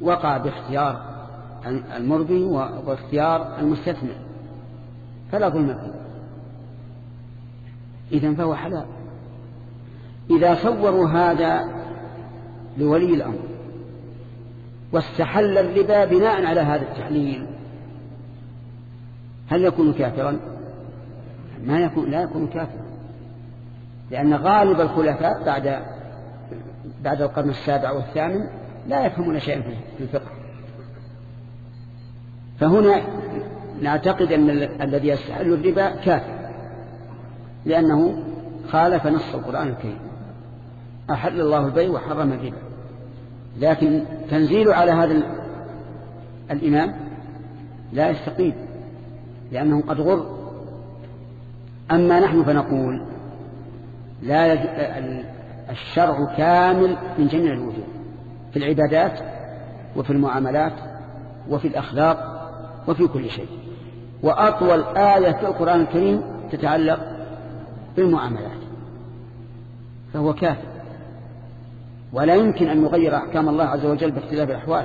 وقع باختيار المربي واختيار المستثمر فلا ظلم فيه، إذن فهو حلال. إذا صوروا هذا لولي الأمر واستحل الربا بناء على هذا التحليل هل يكون كافرا؟ لا يكون كافرا، لأن غالب الخلفاء بعد القرن السابع والثامن لا يفهمون شيئا في الفقه. فهنا نعتقد أن الذي يستحل الربا كافر لأنه خالف نص القرآن الكريم، أحل الله البيع وحرم الربا. لكن تنزيل على هذا الإمام لا يستقيم لأنه قد غر. أما نحن فنقول لا الشرع كامل من جميع الوجوه، في العبادات وفي المعاملات وفي الأخلاق وفي كل شيء. وأطول آية في القرآن الكريم تتعلق بالمعاملات، فهو كافر. ولا يمكن أن نغير أحكام الله عز وجل باختلاف الأحوال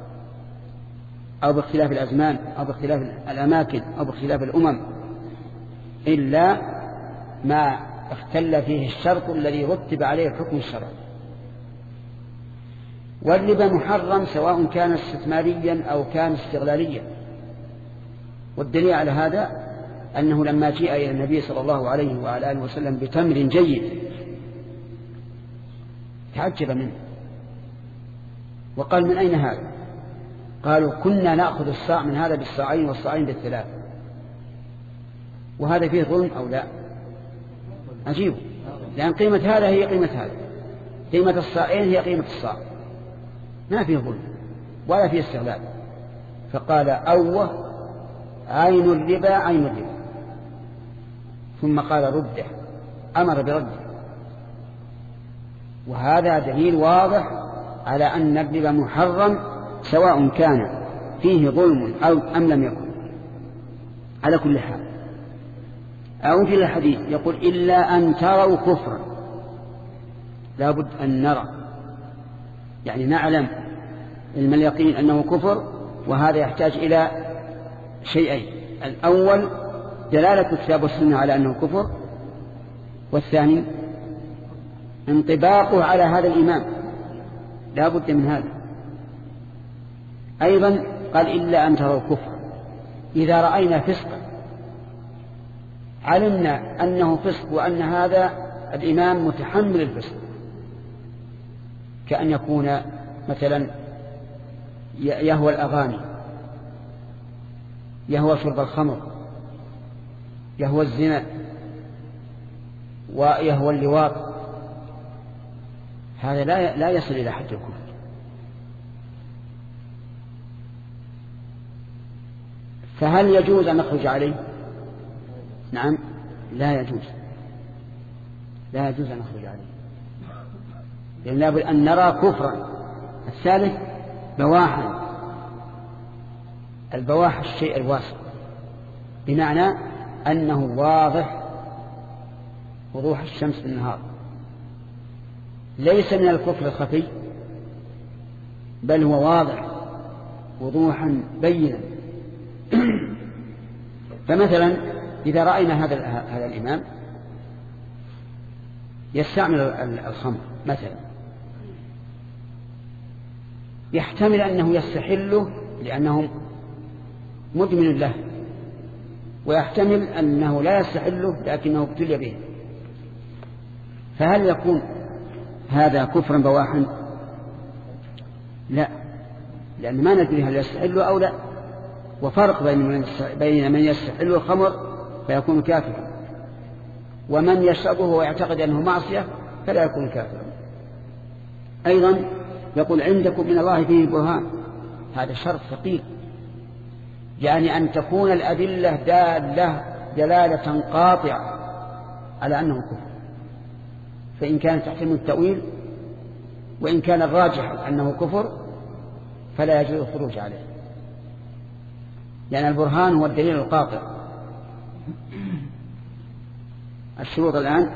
أو باختلاف الأزمان أو باختلاف الأماكن أو باختلاف الأمم إلا ما اختل فيه الشرط الذي رتب عليه الحكم الشرعي. والربا محرم سواء كان استثماريا أو كان استغلاليا. والدليل على هذا أنه لما جاء إلى النبي صلى الله عليه وعلى آله وسلم بتمر جيد تعجب منه وقال: من أين هذا؟ قالوا: كنا نأخذ الصاع من هذا بالصاعين والصاعين بالثلاث. وهذا فيه ظلم أو لا؟ عجيب، لأن قيمة هذا هي قيمة هذا، قيمة الصاعين هي قيمة الصاع، ما فيه ظلم ولا فيه استغلال. فقال: أوه عين الربا عين الربا. ثم قال: رده، أمر برده. وهذا دليل واضح على أن الربا محرم سواء كان فيه ظلم أم لم يكن. على كل حال، أو في الحديث يقول: إلا أن تروا كفرا. لابد أن نرى، يعني نعلم علم اليقين أنه كفر. وهذا يحتاج إلى شيئين: الأول دلالة الكتاب والسنة على أنه كفر، والثاني انطباقه على هذا الإمام، لا بد من هذا. أيضا قال: إلا أن تروا كفر. إذا رأينا فسقا علمنا أنه فسق وأن هذا الإمام متحمل الفسق، كأن يكون مثلا يهوى الأغاني، يهوى شرب الخمر، يهوى الزنا، ويهوى اللواط، هذا لا يصل إلى حد الكفر. فهل يجوز أن نخرج عليه؟ نعم، لا يجوز، لا يجوز أن نخرج عليه، لأن لابد أن نرى كفرا. الثالث بواحا. البواح الشيء الواسع، بمعنى أنه واضح وضوح الشمس في النهار، ليس من الكفر الخفي، بل هو واضح وضوحا بينا. فمثلا إذا رأينا هذا الإمام يستعمل الخمر مثلا، يحتمل أنه يستحله لأنه مدمن له، ويحتمل أنه لا يستحله لكنه ابتلي به. فهل يكون هذا كفرا بواحا؟ لا، لأن ما ندري هل يستحله أو لا. وفرق بين من يستحله الخمر فيكون كافرا، ومن يشربه ويعتقد أنه معصية فلا يكون كافرا. أيضا يقول: عندكم من الله فيه برهان. هذا شرط ثقيل، يعني أن تكون الأدلة دلالة قاطعة على أنه كفر. فإن كانت تحتمل التأويل وإن كان الراجح أنه كفر فلا يجوز الخروج عليه، لأن البرهان هو الدليل القاطع. الشروط الآن: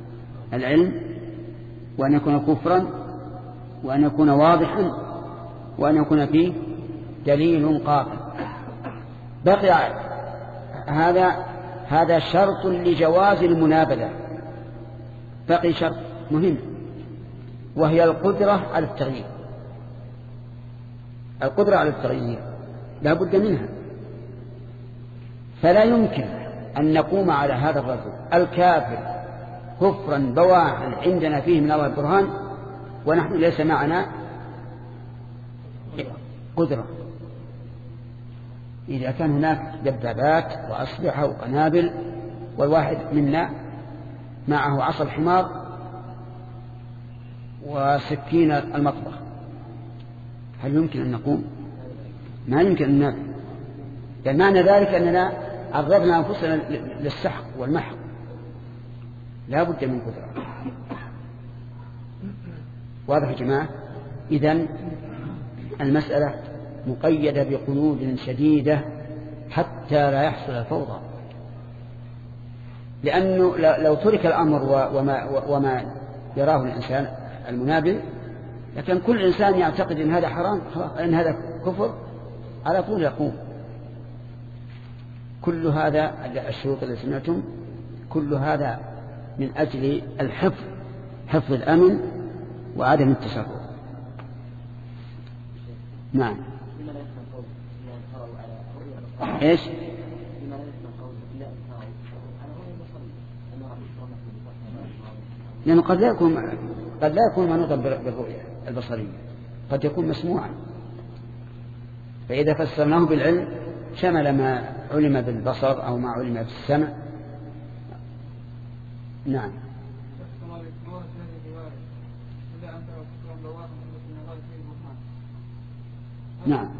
العلم، وأن يكون كفرا، وأن يكون واضحا، وأن يكون فيه دليل قاطع. بقي هذا شرط لجواز المنابذة. بقي شرط مهم، وهي القدرة على التغيير. القدرة على التغيير لا بد منها، فلا يمكن أن نقوم على هذا الرجل الكافر كفرا بواحا عندنا فيه من الله البرهان ونحن ليس معنا قدرة. إذا كان هناك دبابات وأسلحة وقنابل والواحد منا معه عصا الحمار وسكين المطبخ، هل يمكن أن نقوم؟ ما يمكن أن نقوم. يعني معنى ذلك أننا عرضنا أنفسنا للسحق والمحق. لا بد من قدرة. واضح يا جماعة؟ إذن المسألة مقيدة بقيود شديدة حتى لا يحصل الفوضى، لأنه لو ترك الأمر وما يراه الإنسان المنابذ لكن كل إنسان يعتقد أن هذا حرام، أن هذا كفر، على طول يقوم. كل هذا الشروط التي سمعتم كل هذا من أجل الحفظ، حفظ الأمن وعدم التسرع. نعم. ايش؟ لأنه قد لا يكون منوطا بالرؤية البصرية، قد يكون مسموعا، فإذا فسرناه بالعلم شمل ما علم بالبصر أو ما علم بالسمع. نعم. نعم.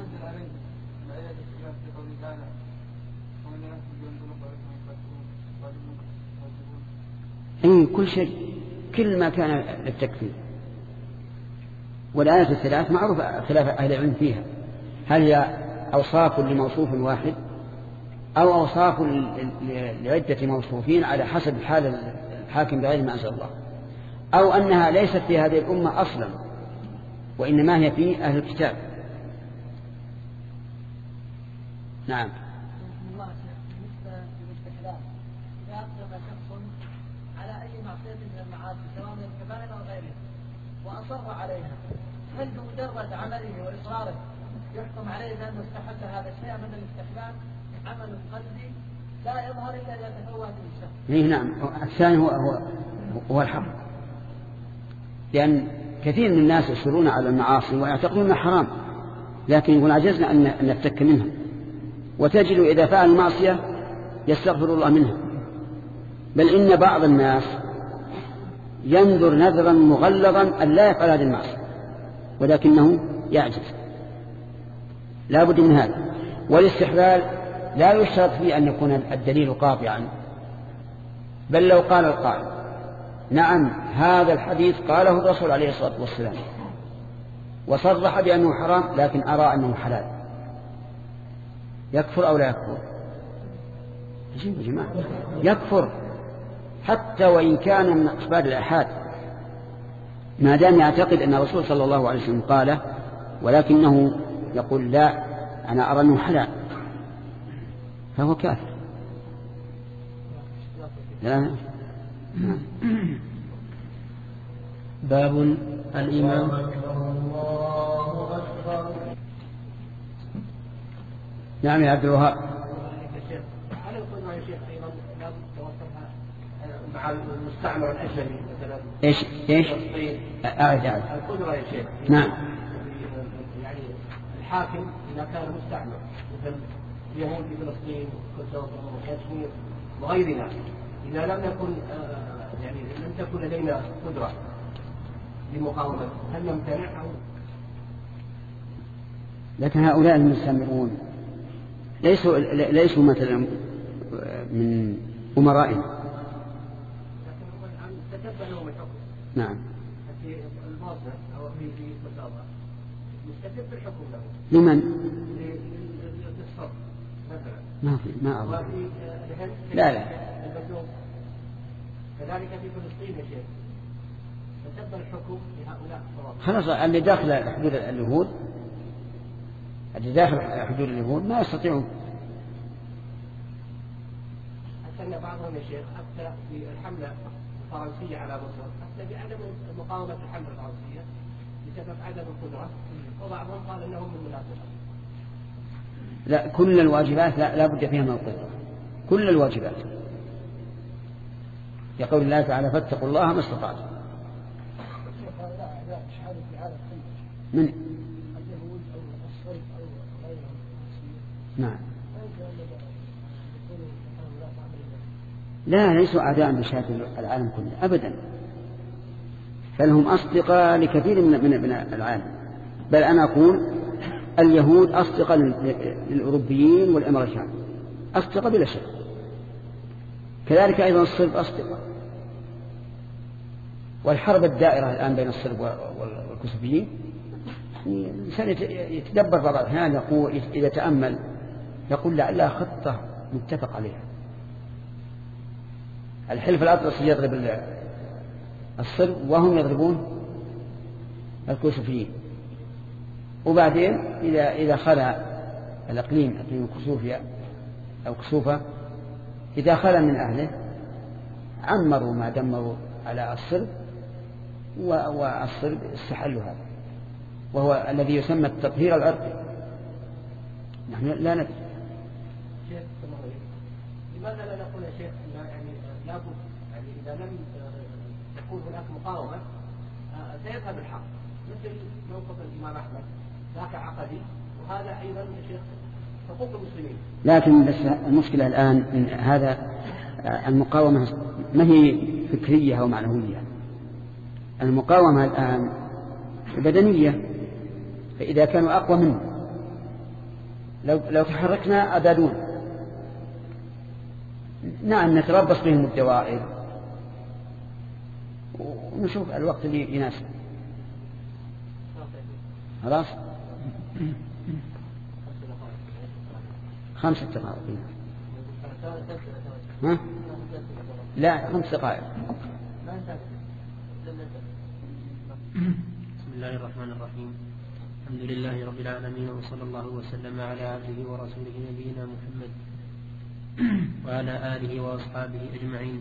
أي كل شيء، كل ما كان للتكفير. والآية الثلاث معروف خلاف أهل العلم فيها، هل هي أوصاف لموصوف واحد أو أوصاف لعدة موصوفين على حسب حال الحاكم بغير ما أنزل الله، أو أنها ليست في هذه الأمة أصلا وإنما هي في أهل الكتاب. نعم. على أي معصية من المعاصي سواء من الكبائر أو غيرها وأصر عليها، هل بمجرد عمله وإصراره يحكم عليه بأنه استحل هذا الشيء من الاستحلال عمل قلبي لا يظهر إلا إذا تفوت الشخص؟ نعم. الثاني هو الحق، لأن كثير من الناس يصرون على المعاصي ويعتقدون أنها حرام، لكن يقول عجزنا أن نفتك منها، وتجد إذا فعل المعصية يستغفر الله منها. بل إن بعض الناس ينظر نظرا مغلظا أن لا يفعل هذه المعصية ولكنه يعجز. لا بد من هذا. والاستحلال لا يشترط فيه أن يكون الدليل قاطعا، بل لو قال القائل نعم هذا الحديث قاله الرسول عليه الصلاة والسلام وصرح بأنه حرام لكن أرى أنه حلال، يكفر أو لا يكفر؟ يا جماعة يكفر حتى وإن كان من أخبار الآحاد، ما دام يعتقد أن الرسول صلى الله عليه وسلم قاله ولكنه يقول لا أنا أرى أنه حلال، فهو كافر. باب الإمام. نعم يا عبد الوهاب. هل القدوة يا شيخ أيضا لا توصلها مع المستعمر الأجنبي مثلا؟ إيش؟ أعد. القدوة يا شيخ. نعم. يعني الحاكم إذا كان مستعمر مثل اليهود في فلسطين وكشمير وغيرنا، إذا لم يكن يعني لم تكن لدينا قدرة لمقاومة، هل نمتنع أو؟ لكن هؤلاء المستعمرون ليسوا مثلا من أمرائنا. تتبع لهم الحكم. نعم. في الماضي أو في مسابقة مستتب الحكم له. لمن؟ للصف مثلا. ما أظن. لا. كذلك في فلسطين يا شيخ. فتبقى الحكم لهؤلاء خلاص اللي داخل حدود اليهود، اللي داخل حدود اليهود ما يستطيعون. حتى أن بعضهم يا شيخ أفتى بالحملة الفرنسية على مصر، أفتى بعدم مقاومة الحملة الفرنسية بسبب عدم القدرة، وبعضهم قال أنهم من منافقة. لا، كل الواجبات لا بد فيها من القدرة، كل الواجبات. يقول الله تعالى فاتقوا الله ما استطعتم. من اليهود أو الصلب أو غيرهم. نعم. لا، ليسوا أعداء بشهادة العالم كله أبدا، بل هم أصدقاء لكثير من العالم. بل أنا أقول اليهود أصدقاء للأوروبيين والأمريكان، أصدقاء بلا شك. كذلك أيضا الصلب أصدقاء. والحرب الدائرة الآن بين الصلب والكسوفيين، الإنسان يتدبر بعض الأحيان، يقول إذا تأمل يقول لعلها خطة متفق عليها. الحلف الأطلسي يضرب الصلب وهم يضربون الكسوفيين، وبعدين إذا خلى الإقليم إقليم كسوفيا أو كسوفة إذا خلى من أهله عمروا ما دمروا على الصلب، والصلب استحلوا هذا، وهو الذي يسمى التطهير العرقي. نحن لا ندري. لماذا لا نقول يا شيخ يعني لابد يعني إذا لم تكون هناك مقاومة سيذهب الحق، مثل موقف الإمام أحمد ذاك عقدي، وهذا أيضا يا شيخ حقوق المسلمين. لكن بس المشكلة الآن إن هذا المقاومة ما هي فكرية أو معنوية، المقاومة الآن بدنية، فإذا كانوا أقوى منه لو تحركنا أبادون. نعم نتربص بهم الدوائر ونشوف الوقت اللي يناسب. خلاص 5 دقائق. ها؟ لا 5 دقائق. بسم الله الرحمن الرحيم. الحمد لله رب العالمين، وصلى الله وسلم على عبده ورسوله نبينا محمد وعلى آله وأصحابه أجمعين.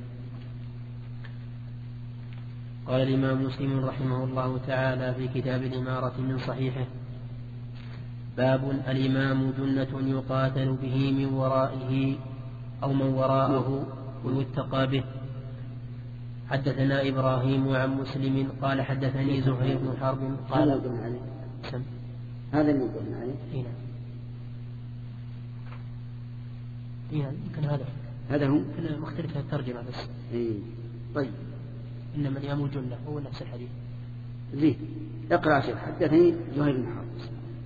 قال الإمام مسلم رحمه الله تعالى في كتاب الإمارة من صحيحه: باب الإمام جنة يقاتل به من ورائه أو من وراءه ويتقى به. حدثنا إبراهيم عن مسلم قال حدثني زهير بن حرب قال هذا اللي قلنا عليه. يمكن هذا هو مختلف الترجمة بس. طيب إنما الإمام جنة هو نفس الحديث. زين اقرأ شيخ. حدثني زهير بن حرب.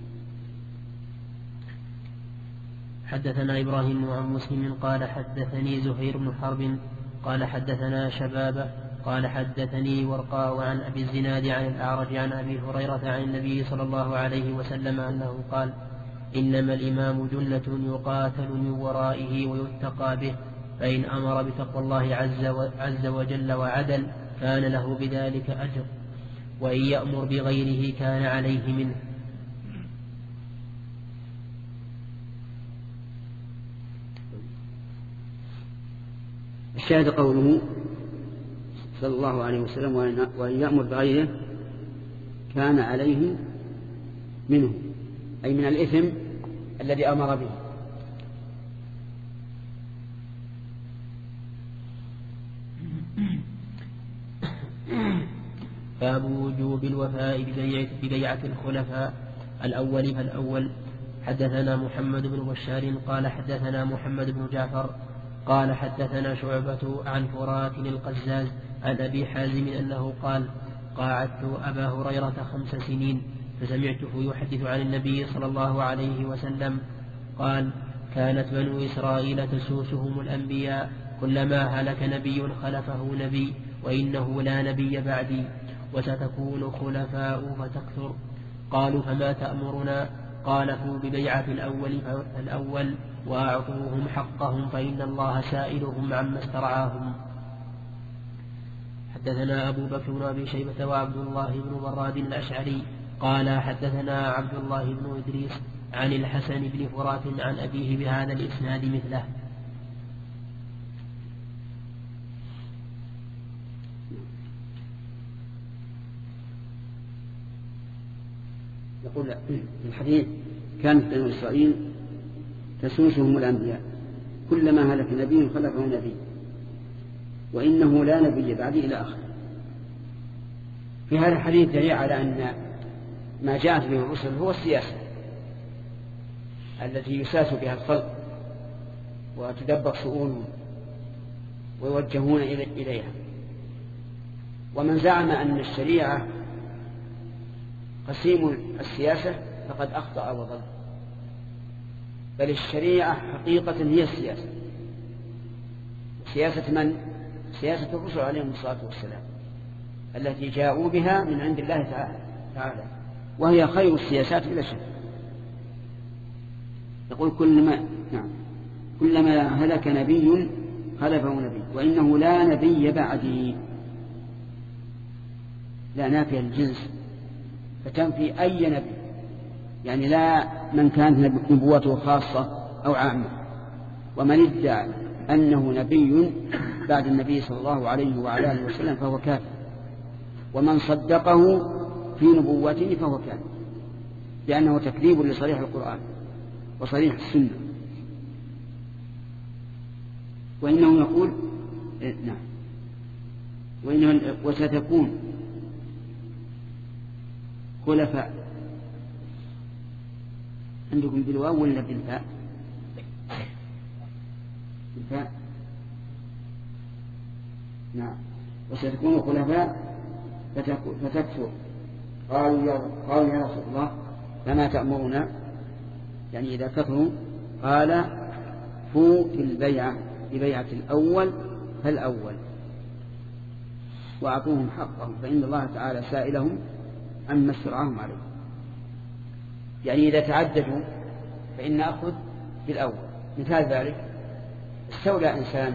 حدثنا إبراهيم عن مسلم قال حدثني زهير بن حرب قال حدثنا شبابة قال حدثني ورقاء عن أبي الزناد عن الأعرج عن أبي هريرة عن النبي صلى الله عليه وسلم أنه قال: إنما الإمام جنة يقاتل من ورائه ويتقى به، فإن أمر بتقوى الله عز وجل وعدل كان له بذلك أجر، وإن يأمر بغيره كان عليه منه. الشاهد قوله صلى الله عليه وسلم: وإن يأمر بغيره كان عليه منه، أي من الإثم الذي أمر به. باب وجوب الوفاء ببيعة الخلفاء الأول فالأول. حدثنا محمد بن بشار قال حدثنا محمد بن جعفر قال حدثنا شعبة عن فرات القزاز عن أبي حازم أنه قال: قاعدت أبا هريرة 5 سنين فسمعته يحدث عن النبي صلى الله عليه وسلم قال: كانت بنو إسرائيل تسوسهم الأنبياء، كلما هلك نبي خلفه نبي، وإنه لا نبي بعدي، وستكون خلفاء فتكثر. قالوا: فما تأمرنا؟ قال: فوا ببيعة الأول وأعطوهم حقهم، فإن الله سائلهم عما استرعاهم. حدثنا أبو بكر بن أبي شيبة وعبد الله بن براد الأشعري قال حدثنا عبد الله بن إدريس عن الحسن بن فرات عن أبيه بهذا الإسناد مثله. يقول في الحديث كانت بنو إسرائيل تسوسهم الأنبياء كلما هلك نبي خلفه نبي وإنه لا نبي بعدي إلى آخره. في هذا الحديث دليل على أن ما جاءت به الرسل هو السياسة التي يساس بها الخلق وتدبر شؤونهم ويوجهون إليها. ومن زعم أن الشريعة قسيم السياسة فقد أخطأ وضل، بل الشريعة حقيقة هي السياسة. سياسة من؟ سياسة الرسل عليهم الصلاة والسلام التي جاءوا بها من عند الله تعالى، وهي خير السياسات بلا شك. يقول كلما هلك نبي خلفه نبي وإنه لا نبي بعدي، لا نافية الجنس فتنفي أي نبي، يعني لا من كانت نبوته خاصة أو عامة. ومن ادعى أنه نبي بعد النبي صلى الله عليه وعلى آله وسلم فهو كافر، ومن صدقه في نبوته فهو كافر، لأنه تكذيب لصريح القرآن وصريح السنة. وإنه يقول وستكون خلفاء. عندكم بالواو ولا بالفاء؟ بالفاء. نعم. وستكون خلفاء فتكفر. قالوا يا رسول الله فما تأمرنا؟ يعني إذا كفروا قال فوا في البيعة ببيعة الأول فالأول وأعطوهم حقهم فإن الله تعالى سائلهم عما استرعاهم عليه. يعني إذا تعددوا فإن أخذ بالأول. مثال ذلك استولى إنسان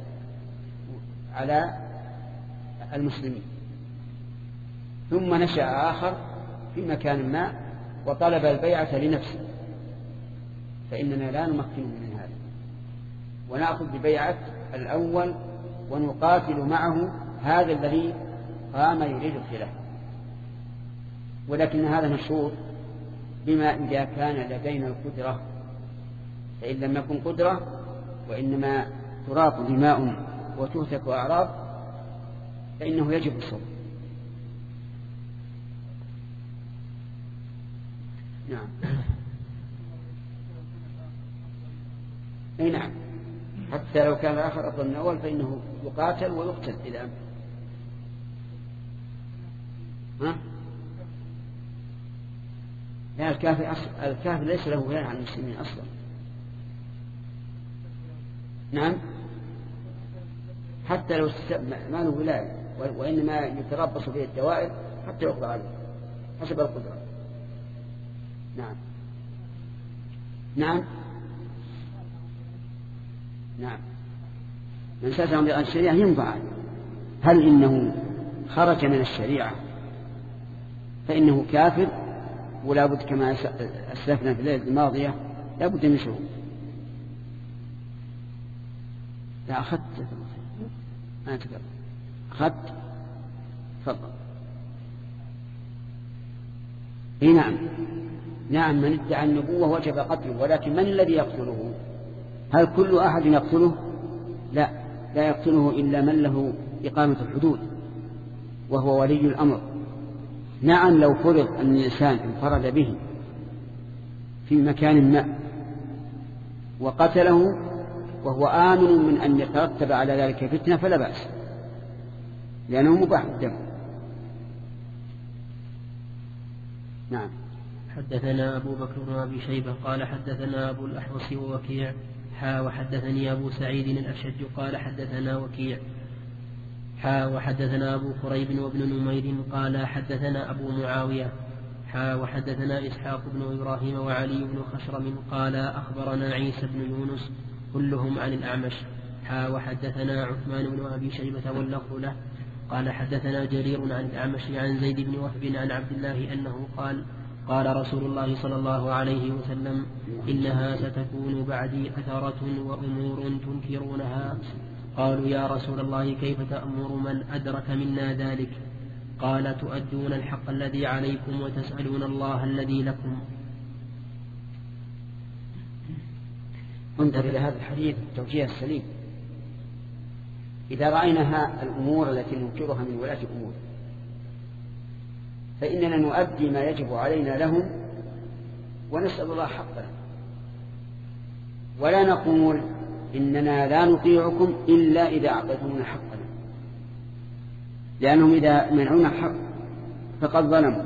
على المسلمين ثم نشأ آخر في مكان ما وطلب البيعة لنفسه، فإننا لا نمكنه من هذا ونأخذ ببيعة الأول ونقاتل معه هذا الذي قام يريد الخلاف. ولكن هذا مشروط بما إذا كان لدينا القدرة، فإن لم يكن قدرة وإنما تراق دماء وتهتك أعراض فإنه يجب الصبر. نعم. أي نعم، حتى لو كان الآخر أفضل من الأول فإنه يقاتل ويقتل إذا أمكن. ها؟ لا، الكافر ليس له ولاية على المسلمين أصلا. نعم، حتى لو ما له ولاية وإنما يتربص به الدوائر حتى يقضى عليه حسب القدرة. نعم نعم نعم. من سأسهم بغير الشريعة ينفع. هل إنه خرج من الشريعة فإنه كافر ولا بد كما أسلفنا في الليلة الماضية لا بد من شروط. لا أخذت أنا تكلم أخذت تفضل. إيه نعم نعم. من ادعى النبوة وجب قتله، ولكن من الذي يقتله؟ هل كل أحد يقتله؟ لا يقتله إلا من له إقامة الحدود وهو ولي الأمر. نعم، لو فرض أن الإنسان انفرد به في مكان ما وقتله وهو آمن من أن يترتب على ذلك فتنة فلا بأس، لأنه مباح الدم. نعم. حدثنا أبو بكر بن أبي شيبة قال حدثنا أبو الأحوص ووكيع وحدثني أبو سعيد الأشج قال حدثنا وكيع وحدثنا أبو كريب وابن نمير قال حدثنا أبو معاوية وحدثنا إسحاق بن إبراهيم وعلي بن خشرم قال أخبرنا عيسى بن يونس كلهم عن الأعمش وحدثنا عثمان بن أبي شيبة واللفظ له قال حدثنا جرير عن الأعمش عن زيد بن وهب عن عبد الله أنه قال قال رسول الله صلى الله عليه وسلم إنها ستكون بعدي أثرة وأمور تنكرونها. قالوا يا رسول الله كيف تأمر من أدرك منا ذلك؟ قال تؤدون الحق الذي عليكم وتسألون الله الذي لكم. انظر إلى هذا الحديث التوجيه السليم. إذا رأينا الأمور التي ننكرها من ولاة الأمور فإننا نؤدي ما يجب علينا لهم ونسأل الله حقنا، ولا نقول إننا لا نطيعكم إلا إذا أعطيتمونا حقنا، لأنهم إذا منعونا حق فقد ظلموا،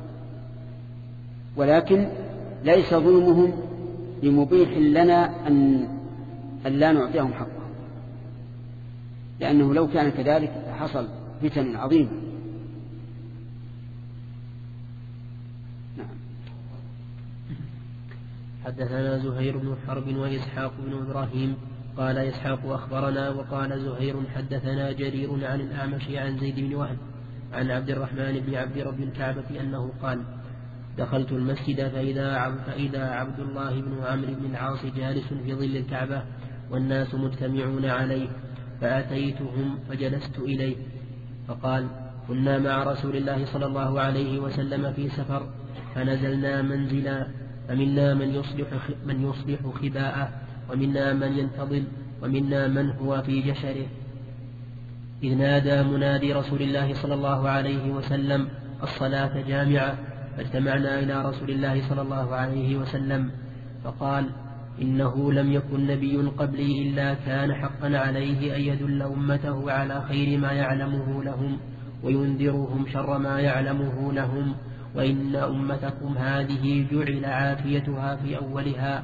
ولكن ليس ظلمهم بمبيح لنا أن لا نعطيهم حقهم، لأنه لو كان كذلك حصل فتن عظيمة. حدثنا زهير بن حرب وإسحاق بن إبراهيم قال إسحاق أخبرنا وقال زهير حدثنا جرير عن الأعمش عن زيد بن وهب عن عبد الرحمن بن عبد رب الكعبة أنه قال دخلت المسجد فإذا عبد الله بن عمرو بن العاص جالس في ظل الكعبة والناس مجتمعون عليه، فأتيتهم فجلست إليه فقال كنا مع رسول الله صلى الله عليه وسلم في سفر فنزلنا منزلا، فمنا من يصلح خباءه ومنا من ينتظم ومنا من هو في جشره، إذ نادى منادي رسول الله صلى الله عليه وسلم الصلاة جامعة، فاجتمعنا إلى رسول الله صلى الله عليه وسلم فقال إنه لم يكن نبي قبلي إلا كان حقا عليه أن يدل أمته على خير ما يعلمه لهم وينذرهم شر ما يعلمه لهم، وإن أمتكم هذه جعل عافيتها في أولها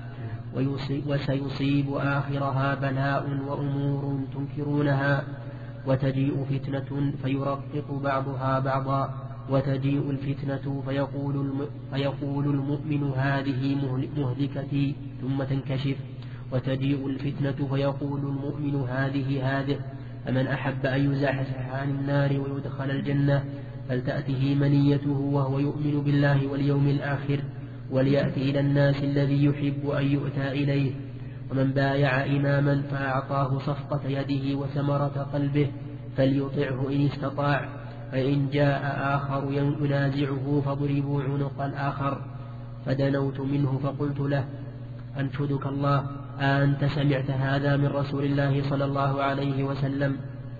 وسيصيب آخرها بلاء وأمور تنكرونها، وتجيء فتنة فيرقق بعضها بعضا، وتجيء الفتنة فيقول المؤمن هذه مهلكتي ثم تنكشف، وتجيء الفتنة فيقول المؤمن هذه، فمن أحب أن يزحزح عن النار ويدخل الجنة فلتأته منيته وهو يؤمن بالله واليوم الآخر، وليأتي إلى الناس الذي يحب أن يؤتى إليه، ومن بايع إماما فأعطاه صفقة يده وثمرة قلبه فليطعه إن استطاع، فإن جاء آخر ينازعه فاضربوا عنق الآخر. فدنوت منه فقلت له أنشدك الله أنت سمعت هذا من رسول الله صلى الله عليه وسلم؟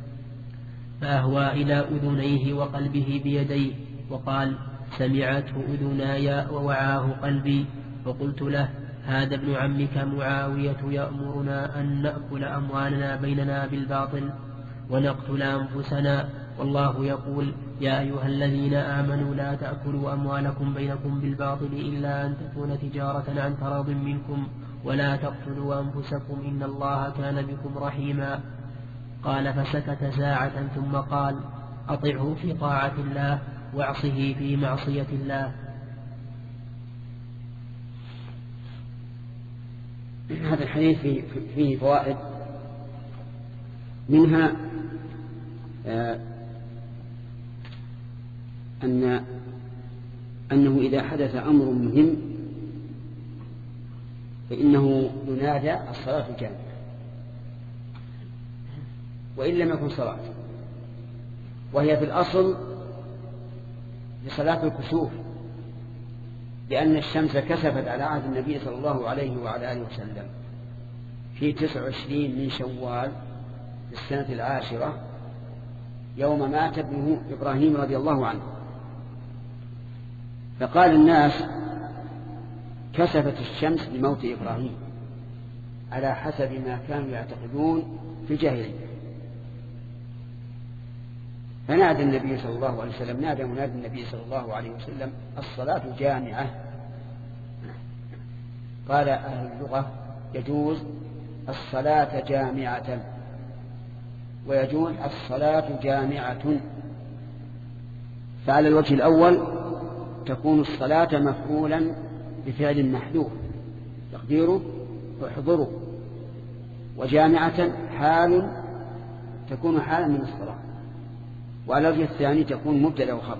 فأهوى إلى أذنيه وقلبه بيديه وقال سمعته أذناي ووعاه قلبي. فقلت له هذا ابن عمك معاوية يأمرنا أن نأكل أموالنا بيننا بالباطل ونقتل أنفسنا، والله يقول يا أيها الذين آمنوا لا تأكلوا أموالكم بينكم بالباطل إلا أن تكون تجارة عن تراض منكم ولا تقتلوا أنفسكم إن الله كان بكم رحيما. قال فسكت ساعة ثم قال أطعه في طاعة الله واعصه في معصية الله. هذا الحديث فيه فوائد، منها أنه إذا حدث أمر مهم فإنه ينادى الصلاة جامعة، وإن لم يكن صلاة، وهي في الأصل لصلاة الكسوف، لأن الشمس كسفت على عهد النبي صلى الله عليه وعلى آله وسلم في 29 من شوال في السنة 10 يوم مات ابنه إبراهيم رضي الله عنه، فقال الناس كسفت الشمس لموت إبراهيم على حسب ما كانوا يعتقدون في الجاهلية. فنادى النبي صلى الله عليه وسلم، نادى منادي النبي صلى الله عليه وسلم الصلاة جامعة. قال أهل اللغة يجوز الصلاة جامعة ويجوز الصلاة جامعة، فعلى الوجه الأول تكون الصلاة مفعولا بفعل محذوف تقديره احضروا، وجامعة حال تكون حالا من الصلاة. وعلى الوجه الثاني تكون مبتدأ وخبر،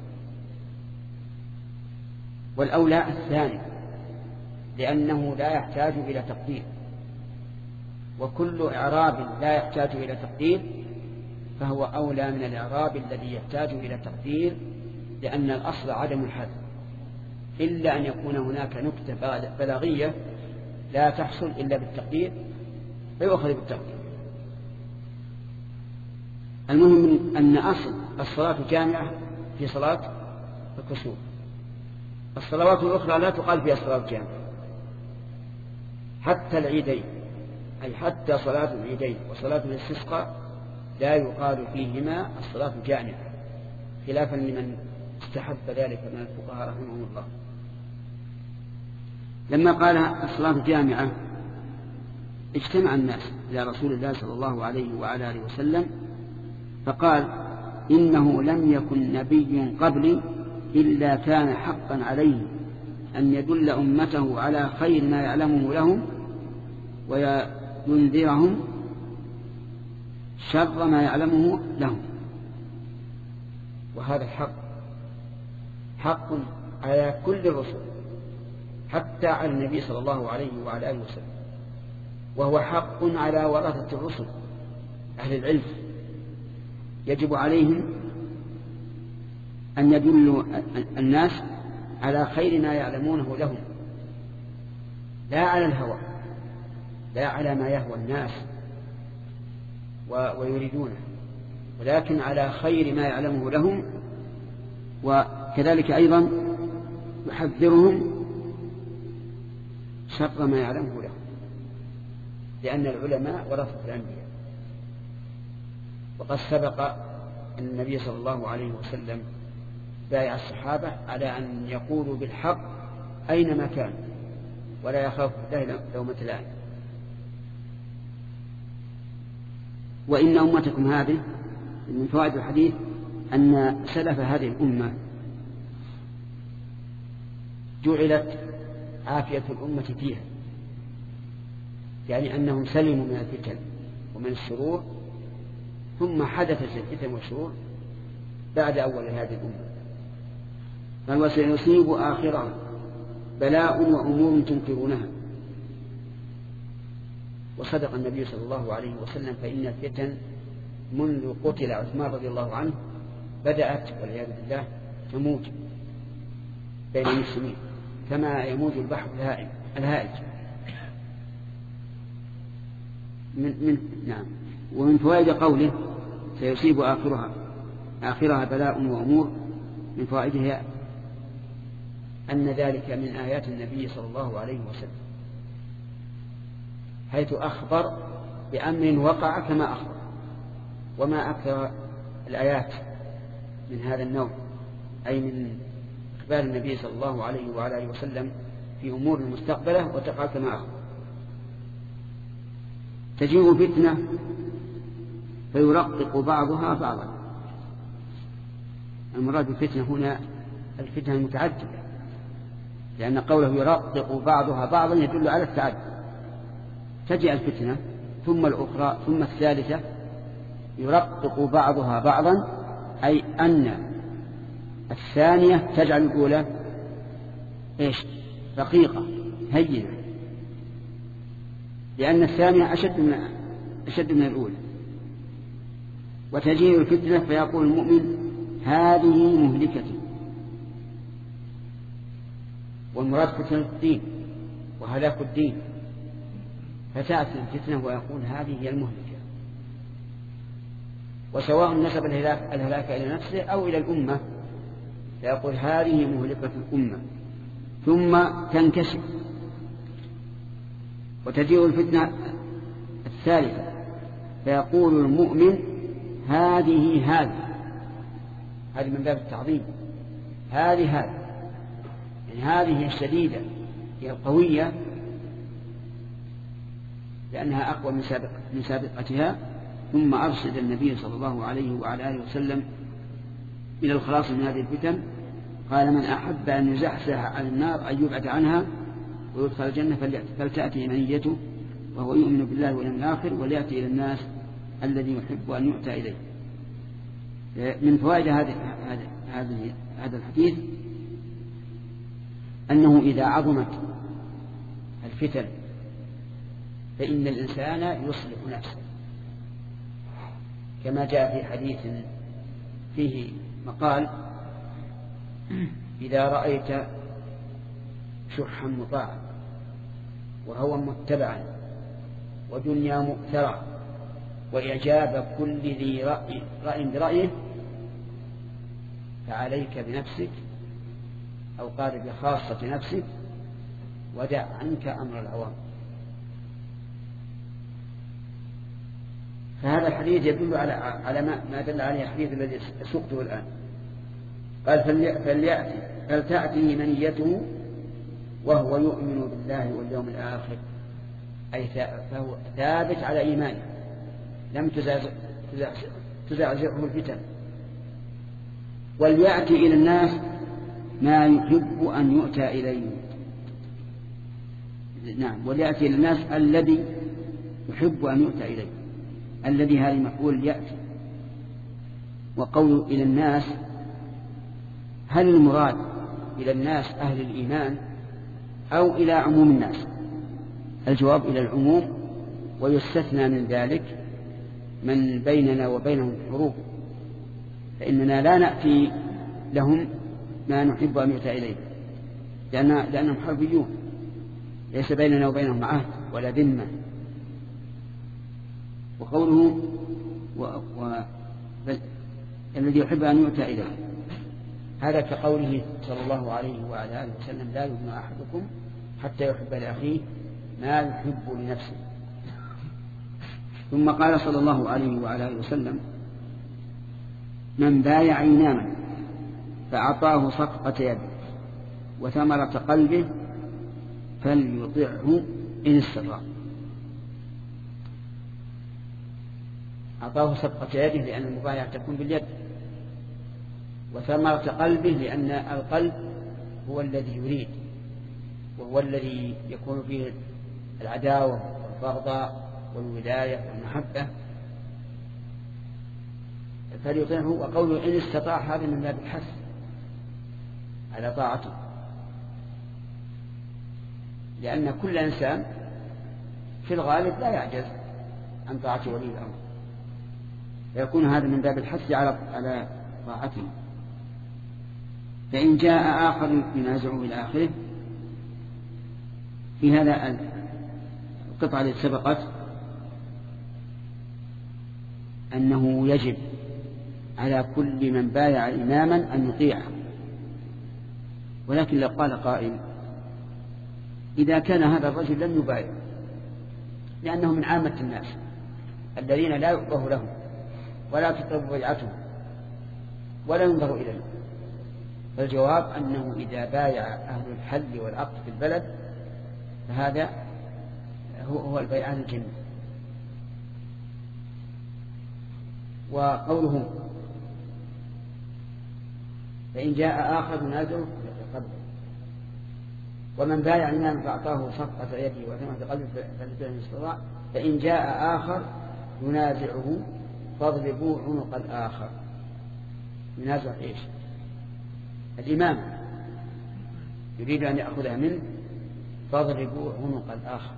والأولى الثاني لأنه لا يحتاج إلى تقدير، وكل إعراب لا يحتاج إلى تقدير فهو أولى من الإعراب الذي يحتاج إلى تقدير، لأن الأصل عدم الحذف إلا أن يكون هناك نكتة بلاغية لا تحصل إلا بالتقدير فيؤخذ بالتقدير. المهم أن أصل الصلاة جامعة في صلاة الكسوف. الصلوات الأخرى لا تقال فيها صلاة جامعة، حتى العيدين، أي حتى صلاة العيدين وصلاة الاستسقاء لا يقال فيهما الصلاة جامعة، خلافا لمن استحب ذلك من الفقهاء رحمهم الله. لما قال الصلاة جامعة اجتمع الناس إلى رسول الله صلى الله عليه وعلى آله وسلم فقال: إنه لم يكن نبي قبلي إلا كان حقا عليه أن يدل أمته على خير ما يعلمه لهم وينذرهم شر ما يعلمه لهم. وهذا الحق حق على كل الرسل، حتى على النبي صلى الله عليه وعلى آله وسلم، وهو حق على ورثة الرسل أهل العلم، يجب عليهم أن يدلوا الناس على خير ما يعلمونه لهم، لا على الهوى، لا على ما يهوى الناس ويريدونه، ولكن على خير ما يعلمه لهم. وكذلك أيضا يحذرهم شر ما يعلمه لهم، لأن العلماء ورثة الأنبياء. وقد سبق أن النبي صلى الله عليه وسلم بايع الصحابة على أن يقولوا بالحق أينما كان ولا يخاف الله لومة لائم. وإن أمتكم هذه من فوائد الحديث أن سلف هذه الأمة جعلت عافية الأمة فيها، يعني أنهم سلموا من الفتن ومن الشرور، ثم حدثت الفتن والشرور بعد أول هذه الأمة. قال: وسيصيب آخرها بلاء وأمور تنكرونها. وصدق النبي صلى الله عليه وسلم، فإن الفتن منذ قتل عثمان رضي الله عنه بدأت والعياذ بالله تموج بين المسلمين كما يموج البحر الهائج. نعم. ومن فوائد قوله سيصيب آخرها بلاء وأمور، من فوائدها أن ذلك من آيات النبي صلى الله عليه وسلم، حيث أخبر بأمر وقع كما أخبر. وما أكثر الآيات من هذا النوع، أي من إخبار النبي صلى الله عليه وعلى آله وسلم في أمور المستقبلة وتقع كما أخبر. تجيء فتنة فيرقق بعضها بعضا. المراد بالفتنة هنا الفتنة المتعددة، لأن قوله يرقق بعضها بعضا يدل على التعدد. تجيء الفتنة ثم الأخرى ثم الثالثة، يرقق بعضها بعضا، أي أن الثانية تجعل الأولى رقيقة هينة، لأن الثانية أشد من الأولى. وتجيء الفتنة فيقول المؤمن: هذه مهلكتي. والمراد فتنة الدين وهلاك الدين، فتأتي الفتنة ويقول هذه هي المهلكة. وسواء نسب الهلاك إلى نفسه أو إلى الأمة، فيقول هذه مهلكة الأمة، ثم تنكشف. وتجيء الفتنة الثالثة فيقول المؤمن هذه من باب التعظيم، هذه يعني هذه الشديدة هي القوية، لأنها أقوى من سابقتها. ثم أرشد النبي صلى الله عليه وعلى آله وسلم إلى الخلاص من هذه الفتن. قال: من أحب أن يزحزح عن النار أن يبعد عنها ويدخل الجنة فلتأتي منيته وهو يؤمن بالله واليوم الآخر وليأتي إلى الناس الذي يحب أن يؤتى إليه. من فوائد هذا الحديث أنه إذا عظمت الفتن فإن الإنسان يصلح نفسه، كما جاء في حديث فيه مقال: إذا رأيت شحا مطاعا وهوى متبعا ودنيا مؤثرة وإعجاب كل ذي رأي برأيه فعليك بنفسك، أو قال بخاصة نفسك، ودع عنك أمر العوام. فهذا الحديث يدل على ما دل عليه الحديث الذي سقته الآن. قال: فلتأتي منيته وهو يؤمن بالله واليوم الآخر، أي فهو ثابت على إيمانه لم تزعزعه الفتن. وليأتي إلى الناس ما يحب أن يؤتى إليه. نعم، وليأتي إلى الناس الذي يحب أن يؤتى إليه. الذي هذه مفعول يأتي. وقول إلى الناس، هل المراد إلى الناس أهل الإيمان أو إلى عموم الناس؟ الجواب إلى العموم، ويستثنى من ذلك من بيننا وبينهم حروب، فإننا لا نأتي لهم ما نحب أن يؤتى إليه، لأنهم حربيون، ليس بيننا وبينهم عهد ولا ذمة. وقوله الذي يحب أن يؤتى إليه، هذا كقوله صلى الله عليه وعلى آله وسلم: لا يؤمن أحدكم حتى يحب لأخيه ما يحب لنفسه. ثم قال صلى الله عليه وعلى آله وسلم: من بايع إماما فأعطاه صفقة يده وثمرة قلبه فليطعه إن استطاع. أعطاه صفقة يده لأن المبايعة تكون باليد، وثمرة قلبه لأن القلب هو الذي يريد، وهو الذي يكون فيه العداوة والبغضاء والولاية والمحبة، فليطيعه. وقوله إن استطاع هذا من باب الحث على طاعته، لأن كل إنسان في الغالب لا يعجز عن طاعة ولي الأمر، فيكون هذا من باب الحث على طاعته. فإن جاء آخر ينازعه إلى آخره. في هذا القطعة التي سبقت أنه يجب على كل من بايع إماما أن يطيعه، ولكن لو قال قائل: إذا كان هذا الرجل لم يبايع لأنه من عامة الناس الذين لا يؤبه لهم ولا تطلب بيعته ولا ينظر إليه، فالجواب أنه إذا بايع أهل الحل والعقد في البلد فهذا هو البيعان الجميع. وقوله فإن جاء آخر ينازعه قبله، ومن بايع إماما فأعطاه صفقة يده وثمرة قلبه فليطعه إن استطاع. فإن جاء آخر ينازعه فاضربوا عنق الآخر. ينازع إيش؟ الإمام يريد أن يأخذها منه، فاضربوا عنق الآخر.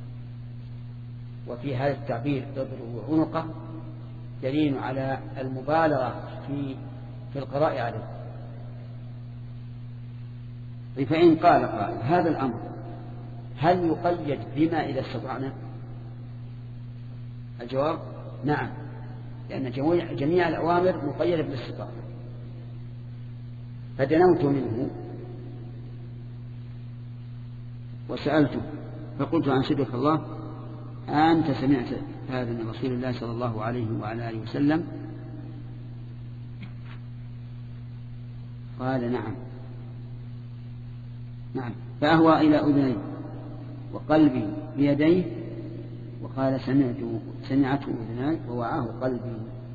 وفي هذا التعبير اضربوا عنقه دليل على المبالغة في القضاء عليه. فإن قال قائل: هذا الأمر هل يقيد بما إذا استطعنا؟ الجواب: نعم، لأن جميع الأوامر مقيدة بالاستطاعة. فدنوت منه وسألته فقلت: أنشدك الله، أنت سمعت هذا من رسول الله صلى الله عليه وعلى آله وسلم؟ قال: نعم. فأهوى إلى أذنيه وقلبي بيديه، وقال: سمعته أذناي ووعاه قلبي.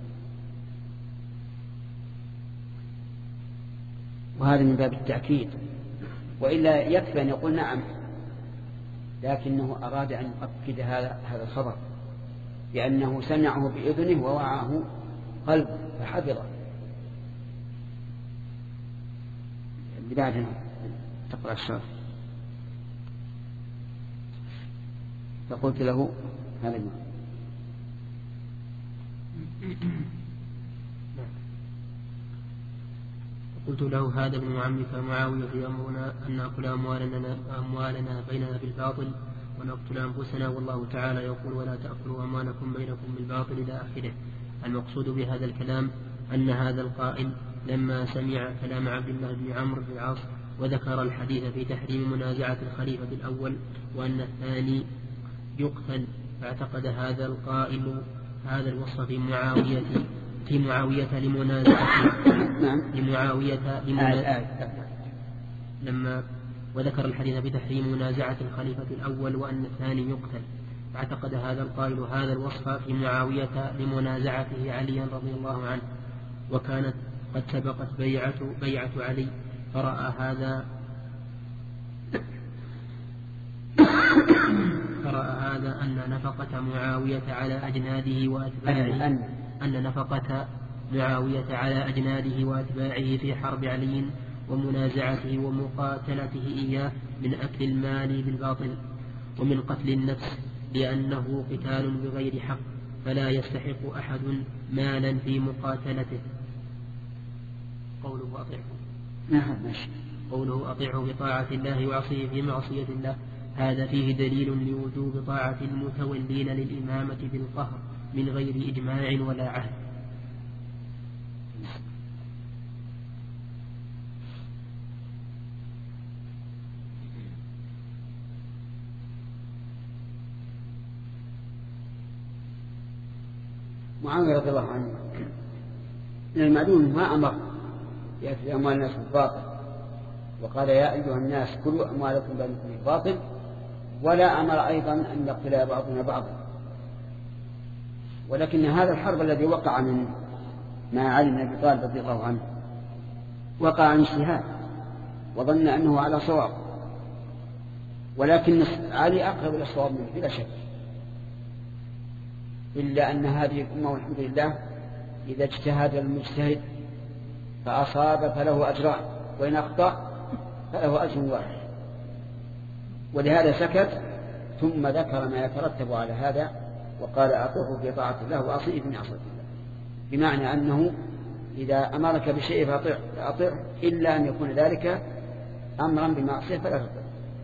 وهذا من باب التأكيد، وإلا يكفي أن يقول نعم، لكنه أراد أن يؤكد هذا الخبر، لأنه سمعه بإذنه ووعاه قلبه فحفظه. اللي بعدها تقرأ الشرح. فقلت له هذا المعنى. قلت له هذا ابن عمك معاوية يأمرنا أن نأكل أموالنا بيننا بالباطل ونقتل أنفسنا، والله تعالى يقول ولا تأكلوا أموالكم بينكم بالباطل إلى آخره. المقصود بهذا الكلام أن هذا القائل لما سمع كلام عبد الله بن عمرو بن العاص وذكر الحديث في تحريم منازعة الخليفة الأول وأن الثاني يقتل، فاعتقد هذا القائل هذا الوصف في معاوية لما وذكر الحديث بتحريم منازعة الخليفة الأول وأن الثاني يقتل، فاعتقد هذا القائل هذا الوصف في معاوية لمنازعته عليا رضي الله عنه، وكانت قد سبقت بيعة علي، فرأى هذا أن نفقة معاوية على أجناده وأتباعه في حرب علي ومنازعته ومقاتلته إياه من أكل المال بالباطل ومن قتل النفس، لأنه قتال بغير حق فلا يستحق أحد مالا في مقاتلته. قوله أطيعه بطاعة الله وعصيه في معصية الله، هذا فيه دليل لوجوب طاعة المتولين للإمامة بالقهر من غير إجماع ولا عهد. معاوية رضي الله عنه من المعلوم ما أمر يأتي أموال الناس بالباطل، وقال يا أيها الناس كلوا أموالكم بينكم بالباطل، ولا أمر أيضا أن يقتل بعضنا بعضا. ولكن هذا الحرب الذي وقع من مع علي بن أبي طالب رضي الله عنه وقع عن اجتهاد وظن أنه على صواب، ولكن علي أقرب إلى الصواب منه بلا شك، إلا أن هذه الأمة والحمد لله إذا اجتهد المجتهد فأصاب فله أجران، وإن أخطأ فله أجر واحد. ولهذا سكت ثم ذكر ما يترتب على هذا وقال أطيعه في طاعة الله وأعصيه في معصية الله، بمعنى أنه إذا أمرك بشيء فأطيع إلا أن يكون ذلك أمرا بمعصية فلا تطيع.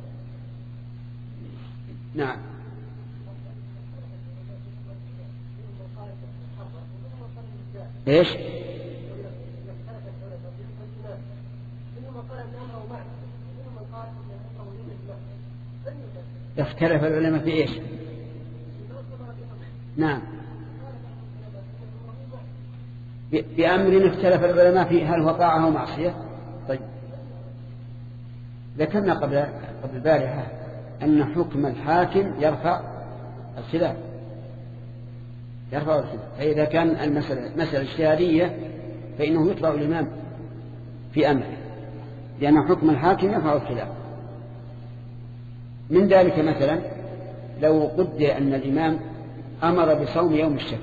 نعم. إيش؟ اختلف العلماء في إيش؟ نعم، بأمر اختلف العلماء في هل هو طاعة أو معصية. طيب، ذكرنا قبل البارحة أن حكم الحاكم يرفع الخلاف، فإذا كان المسألة اجتهادية فإنه يتبع الإمام في أمره، لأن حكم الحاكم يرفع الخلاف. من ذلك مثلا لو قدر أن الإمام أمر بصوم يوم الشك،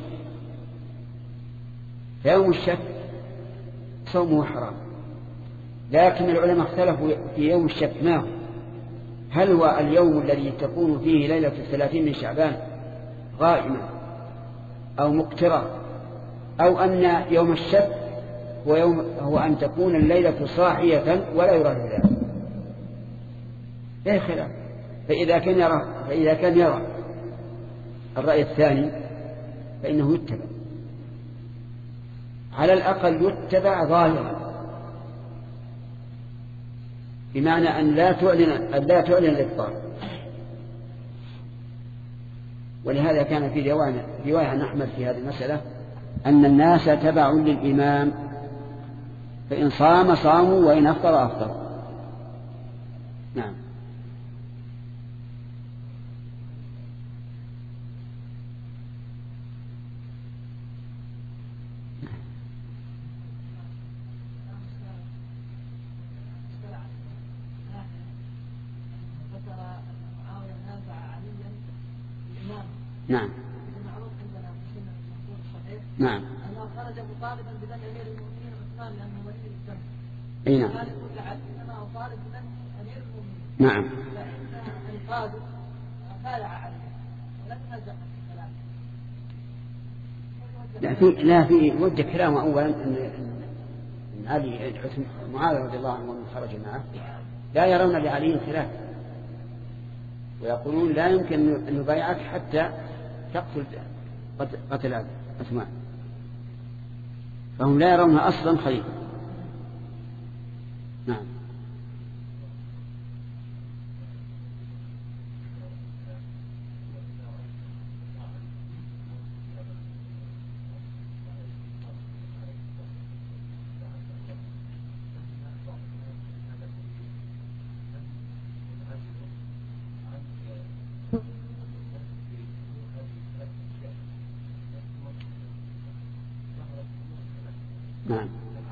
فيوم الشك صومه حرام، لكن العلماء اختلفوا في يوم الشك ما هو، هل هو اليوم الذي تكون فيه ليلة 30 من شعبان غائمة أو مقترة، أو أن يوم الشك هو أن تكون الليلة صاحية ولا يرى الهلال. لا خلاف. فإذا كان يرى الرأي الثاني فإنه يتبع، على الأقل يتبع ظاهرا، بمعنى أن لا تعلن الإفطار. ولهذا كان في رواية عن أحمد في هذه المسألة أن الناس تبع للإمام، فإن صام صاموا وإن أفطر أفطر. نعم. نعم. نعم. أنه خرج مطالبا بذل أمير المؤمنين عثمان لأنه ولي الدم. أي نعم. إنما هو طالب من أمير المؤمنين. نعم. فإن القادم بايع عليه ولم ينزع الكلام. لا في وجه كلامه أولا أن علي معاوية رضي الله عنه ومن خرج معه لا يرون لعلي خلاف، ويقولون لا يمكن أن نبايعك حتى تقتل قتل عثمان، فهم لا يرونها أصلا خليفة. نعم. نعم.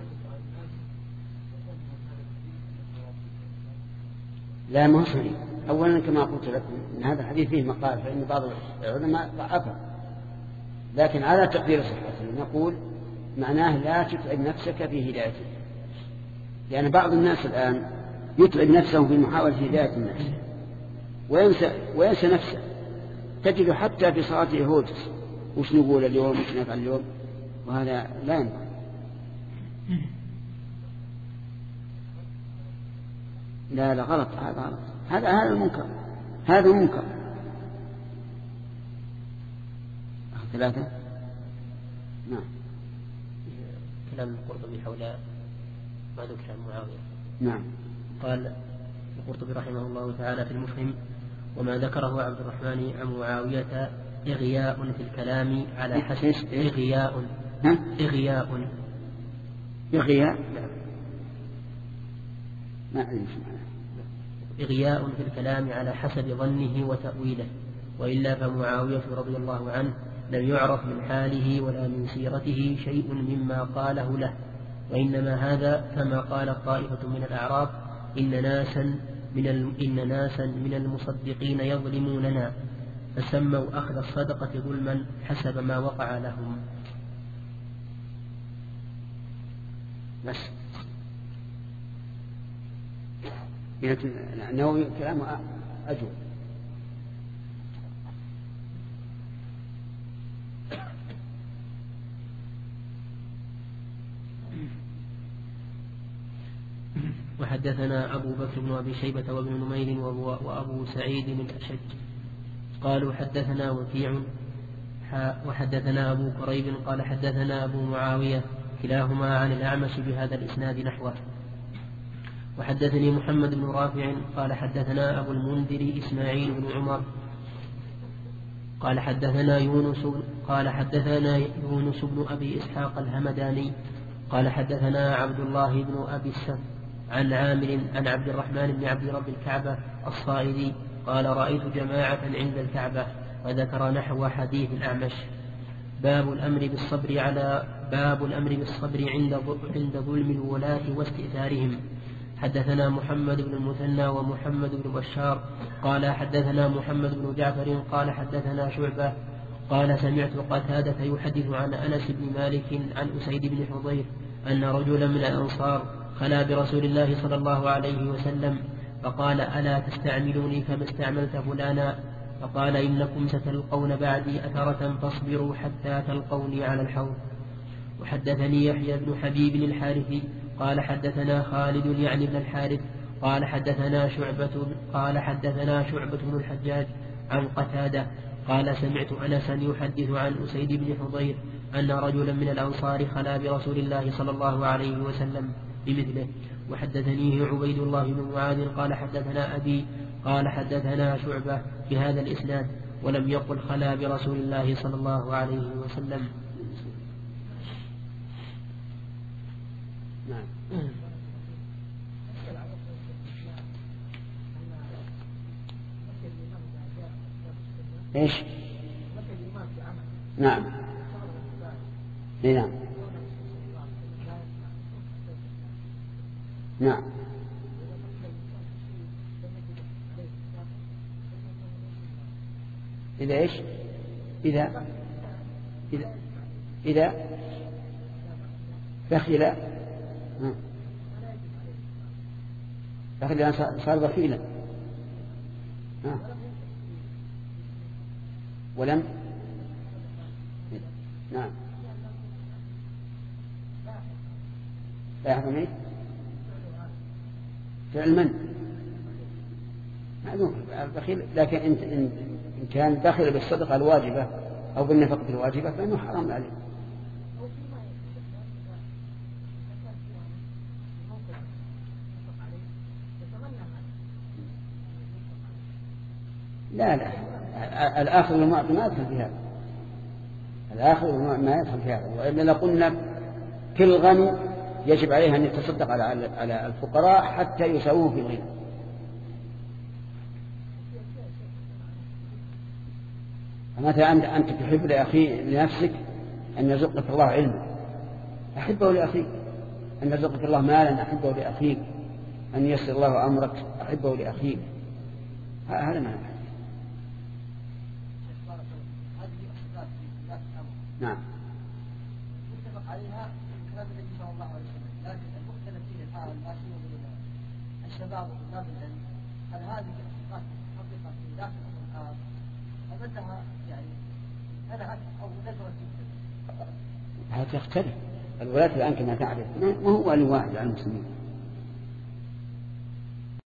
لا ما صحيح. أولا كما قلت لكم إن هذا الحديث فيه مقال، فإن بعض العلماء ضعفه، لكن على تقدير صحته نقول معناه لا تتعب نفسك في هدايته، لأن بعض الناس الآن يتعب نفسه في محاولة هداية الناس وينسى نفسه، تجد حتى في صلاته يهوجس وش نقول اليوم وش نفعل اليوم، وهذا لا ينفع. لا غلط، هذا غلط، هذا المنكر، هذا منكر. ثلاثة. نعم. كلام القرطبي حول ما ذكر عن معاوية. نعم. قال القرطبي رحمه الله تعالى في المفهم: وما ذكره عبد الرحمن عن معاوية إغياء في الكلام على حسب إغياء. إغياء في الكلام على حسب ظنه وتأويله، وإلا فمعاوية رضي الله عنه لم يعرف من حاله ولا من سيرته شيء مما قاله له، وإنما هذا كما قال طائفة من الأعراب: إن ناسا من المصدقين يظلموننا، فسموا أخذ الصدقة ظلما حسب ما وقع لهم. بس النووي كلامه أجود. وحدثنا أبو بكر بن أبي شيبة وابن نمير وأبو سعيد الأشج قالوا حدثنا وكيع وحدثنا أبو كريب قال حدثنا أبو معاوية كلاهما عن الأعمش بهذا الإسناد نحوه. وحدثني محمد بن رافع قال حدثنا أبو المنذر إسماعيل بن عمر قال حدثنا يونس بن أبي إسحاق الهمداني قال حدثنا عبد الله بن أبي السف عن عامر عن عبد الرحمن بن عبد رب الكعبة الصائدي قال رأيت جماعة عند الكعبة، وذكر نحو حديث الأعمش. باب الأمر بالصبر عند ظلم الولاة واستئثارهم. حدثنا محمد بن المثنى ومحمد بن بشار قال حدثنا محمد بن جعفر قال حدثنا شعبة قال سمعت قتادة يحدث عن أنس بن مالك عن أسيد بن حضير أن رجلا من الأنصار خلا برسول الله صلى الله عليه وسلم فقال: ألا تستعملوني كما استعملت فلانا؟ فقال: إنكم ستلقون بعدي أثرة فاصبروا حتى تلقوني على الحوض. وحدثني يحيى بن حبيب الحارثي قال حدثنا خالد يعني بن الحارث قال حدثنا شعبة بن الحجاج عن قتادة قال سمعت أنسا يحدث عن أسيد بن حضير أن رجلا من الأنصار خلا برسول الله صلى الله عليه وسلم بمثله. وحدثنيه عبيد الله بن معاذ قال حدثنا أبي قال حدثنا شعبة بهذا الإسناد ولم يقل خلا برسول الله صلى الله عليه وسلم. نعم. ايش؟ نعم. نعم. نعم. إذا إيش؟ إذا دخل لكن صار بخيلا ولم نعم لا يحكم ايه فعل من معلوم بخيل، لكن إن كان بخل بالصدقة الواجبة أو بالنفقة الواجبة فإنه حرام عليه. لا الآخر والمعطي ما يدخل في هذا، الآخر ما يدخل في هذا، وإلا لقلنا كل غني يجب عليه أن يتصدق على الفقراء حتى يساووه في الغنى. فمثلا أنت تحب لنفسك أن يرزقك الله علما، أحبه لأخيك. أن يرزقك الله مالا، أحبه لأخيك. أن ييسر الله أمرك، أحبه لأخيك. هذا ما نحب. نعم. متفق عليها كلام النبي صلى الله عليه وسلم، لكن المختلف فيه الحال الآخرين من الشباب وطلاب العلم، هل هذه الصفات حقيقة في داخل القرآن أم أنها يعني منعت أو نزلت جدا؟ هذا يختلف. الولاة الآن كما تعرف ما هو لواحد على المسلمين.